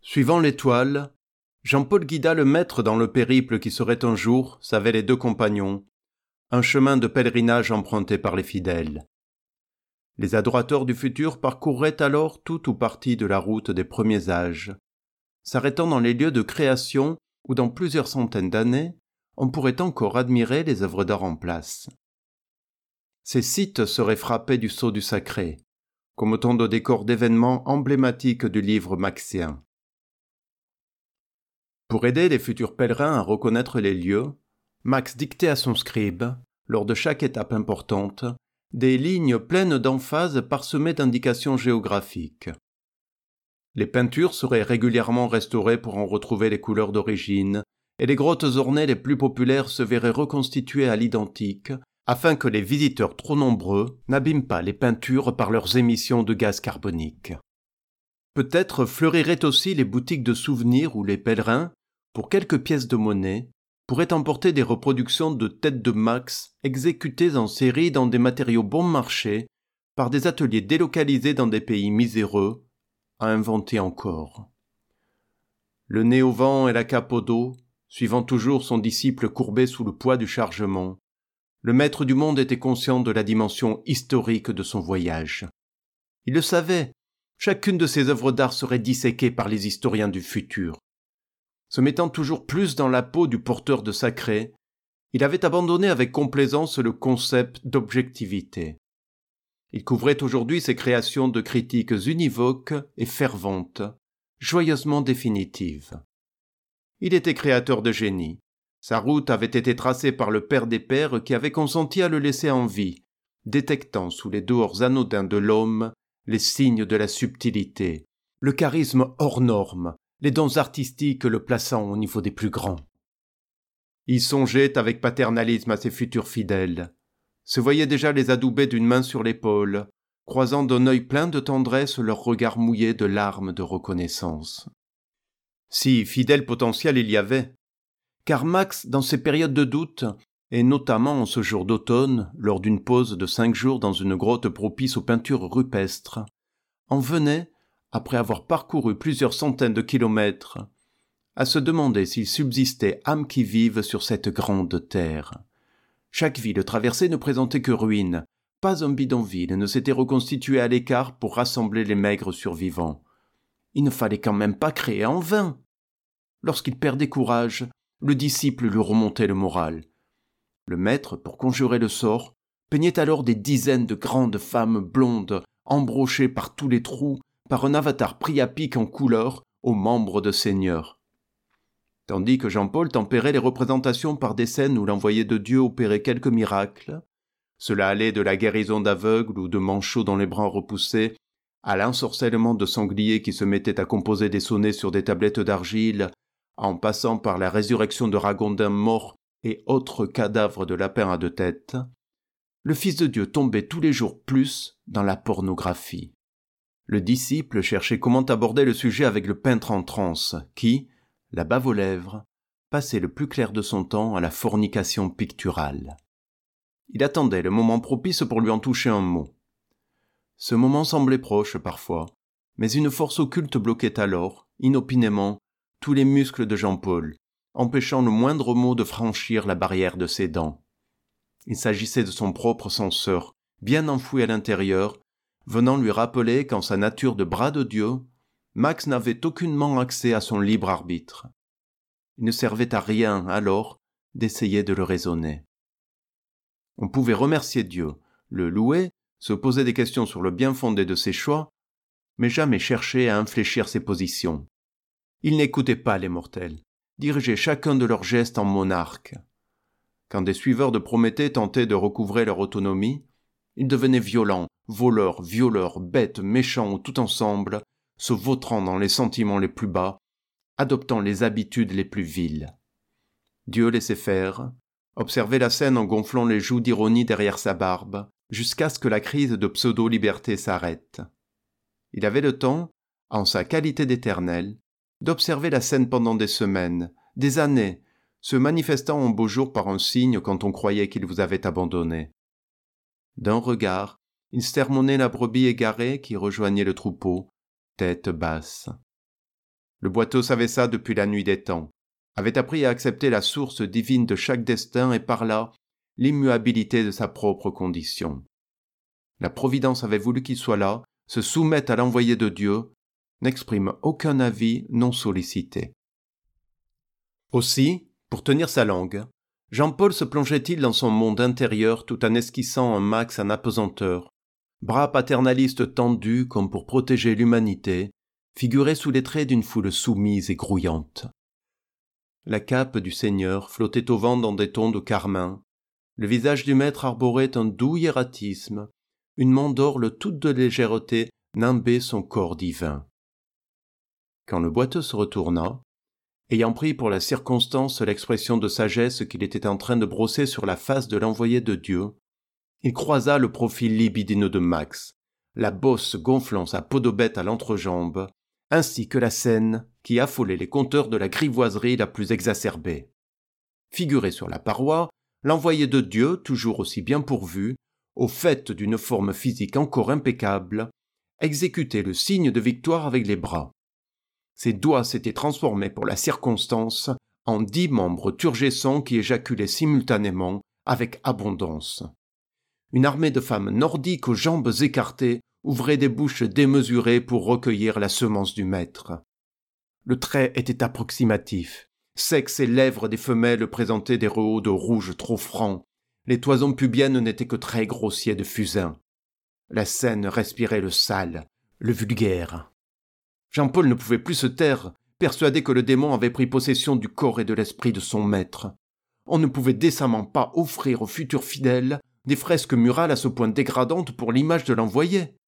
Suivant l'étoile, Jean-Paul guida le maître dans le périple qui serait un jour, savaient les deux compagnons, un chemin de pèlerinage emprunté par les fidèles. Les adorateurs du futur parcourraient alors tout ou partie de la route des premiers âges, s'arrêtant dans les lieux de création où dans plusieurs centaines d'années, on pourrait encore admirer les œuvres d'art en place. Ces sites seraient frappés du sceau du sacré, comme autant de décors d'événements emblématiques du livre maxien. Pour aider les futurs pèlerins à reconnaître les lieux, Max dictait à son scribe, lors de chaque étape importante, des lignes pleines d'emphase parsemées d'indications géographiques. Les peintures seraient régulièrement restaurées pour en retrouver les couleurs d'origine, et les grottes ornées les plus populaires se verraient reconstituées à l'identique, afin que les visiteurs trop nombreux n'abîment pas les peintures par leurs émissions de gaz carbonique. Peut-être fleuriraient aussi les boutiques de souvenirs où les pèlerins, pour quelques pièces de monnaie, pourraient emporter des reproductions de têtes de Max exécutées en série dans des matériaux bon marché par des ateliers délocalisés dans des pays miséreux, à inventer encore. Le nez au vent et la cape au dos, suivant toujours son disciple courbé sous le poids du chargement, le maître du monde était conscient de la dimension historique de son voyage. Il le savait, chacune de ses œuvres d'art serait disséquée par les historiens du futur. Se mettant toujours plus dans la peau du porteur de sacré, il avait abandonné avec complaisance le concept d'objectivité. Il couvrait aujourd'hui ses créations de critiques univoques et ferventes, joyeusement définitives. Il était créateur de génie. Sa route avait été tracée par le père des pères qui avait consenti à le laisser en vie, détectant sous les dehors anodins de l'homme les signes de la subtilité, le charisme hors norme, les dons artistiques le plaçant au niveau des plus grands. Il songeait avec paternalisme à ses futurs fidèles, se voyait déjà les adouber d'une main sur l'épaule, croisant d'un œil plein de tendresse leurs regards mouillés de larmes de reconnaissance. Si fidèle potentiel il y avait, car Max, dans ces périodes de doute, et notamment en ce jour d'automne, lors d'une pause de 5 jours dans une grotte propice aux peintures rupestres, en venait, après avoir parcouru plusieurs centaines de kilomètres, à se demander s'il subsistait âme qui vive sur cette grande terre. Chaque ville traversée ne présentait que ruines, pas un bidonville ne s'était reconstitué à l'écart pour rassembler les maigres survivants. Il ne fallait quand même pas créer en vain. Lorsqu'il perdait courage, le disciple lui remontait le moral. Le maître, pour conjurer le sort, peignait alors des dizaines de grandes femmes blondes, embrochées par tous les trous, par un avatar priapique en couleur aux membres de seigneurs. Tandis que Jean-Paul tempérait les représentations par des scènes où l'envoyé de Dieu opérait quelques miracles, cela allait de la guérison d'aveugles ou de manchots dont les bras repoussés, à l'ensorcellement de sangliers qui se mettaient à composer des sonnets sur des tablettes d'argile, en passant par la résurrection de ragondins morts et autres cadavres de lapins à 2 têtes, le Fils de Dieu tombait tous les jours plus dans la pornographie. Le disciple cherchait comment aborder le sujet avec le peintre en transe, qui, la bave aux lèvres, passait le plus clair de son temps à la fornication picturale. Il attendait le moment propice pour lui en toucher un mot. Ce moment semblait proche parfois, mais une force occulte bloquait alors, inopinément, tous les muscles de Jean-Paul, empêchant le moindre mot de franchir la barrière de ses dents. Il s'agissait de son propre censeur, bien enfoui à l'intérieur, venant lui rappeler qu'en sa nature de bras de Dieu, Max n'avait aucunement accès à son libre arbitre. Il ne servait à rien, alors, d'essayer de le raisonner. On pouvait remercier Dieu, le louer, se poser des questions sur le bien fondé de ses choix, mais jamais chercher à infléchir ses positions. Il n'écoutait pas les mortels, dirigeait chacun de leurs gestes en monarque. Quand des suiveurs de Prométhée tentaient de recouvrer leur autonomie, ils devenaient violents, voleurs, violeurs, bêtes, méchants ou tout ensemble, se vautrant dans les sentiments les plus bas, adoptant les habitudes les plus viles. Dieu laissait faire, observait la scène en gonflant les joues d'ironie derrière sa barbe, jusqu'à ce que la crise de pseudo-liberté s'arrête. Il avait le temps, en sa qualité d'Éternel, d'observer la scène pendant des semaines, des années, se manifestant en beau jour par un signe quand on croyait qu'il vous avait abandonné. D'un regard, il sermonnait la brebis égarée qui rejoignait le troupeau, tête basse. Le boiteux savait ça depuis la nuit des temps, avait appris à accepter la source divine de chaque destin et par là l'immuabilité de sa propre condition. La Providence avait voulu qu'il soit là, se soumette à l'envoyé de Dieu, n'exprime aucun avis non sollicité. Aussi, pour tenir sa langue, Jean-Paul se plongeait-il dans son monde intérieur tout en esquissant un Max en apesanteur, bras paternaliste tendu comme pour protéger l'humanité, figuré sous les traits d'une foule soumise et grouillante. La cape du Seigneur flottait au vent dans des tons de carmin, le visage du maître arborait un doux hiératisme, une mandorle toute de légèreté nimbait son corps divin. Quand le boiteux se retourna, ayant pris pour la circonstance l'expression de sagesse qu'il était en train de brosser sur la face de l'envoyé de Dieu, il croisa le profil libidineux de Max, la bosse gonflant sa peau de bête à l'entrejambe, ainsi que la scène qui affolait les conteurs de la grivoiserie la plus exacerbée. Figuré sur la paroi, l'envoyé de Dieu, toujours aussi bien pourvu, au fait d'une forme physique encore impeccable, exécutait le signe de victoire avec les bras. Ses doigts s'étaient transformés pour la circonstance en 10 membres turgescents qui éjaculaient simultanément avec abondance. Une armée de femmes nordiques aux jambes écartées ouvrait des bouches démesurées pour recueillir la semence du maître. Le trait était approximatif. Sexe et lèvres des femelles présentaient des rehauts de rouge trop francs. Les toisons pubiennes n'étaient que traits grossiers de fusain. La scène respirait le sale, le vulgaire. Jean-Paul ne pouvait plus se taire, persuadé que le démon avait pris possession du corps et de l'esprit de son maître. On ne pouvait décemment pas offrir aux futurs fidèles des fresques murales à ce point dégradantes pour l'image de l'envoyé.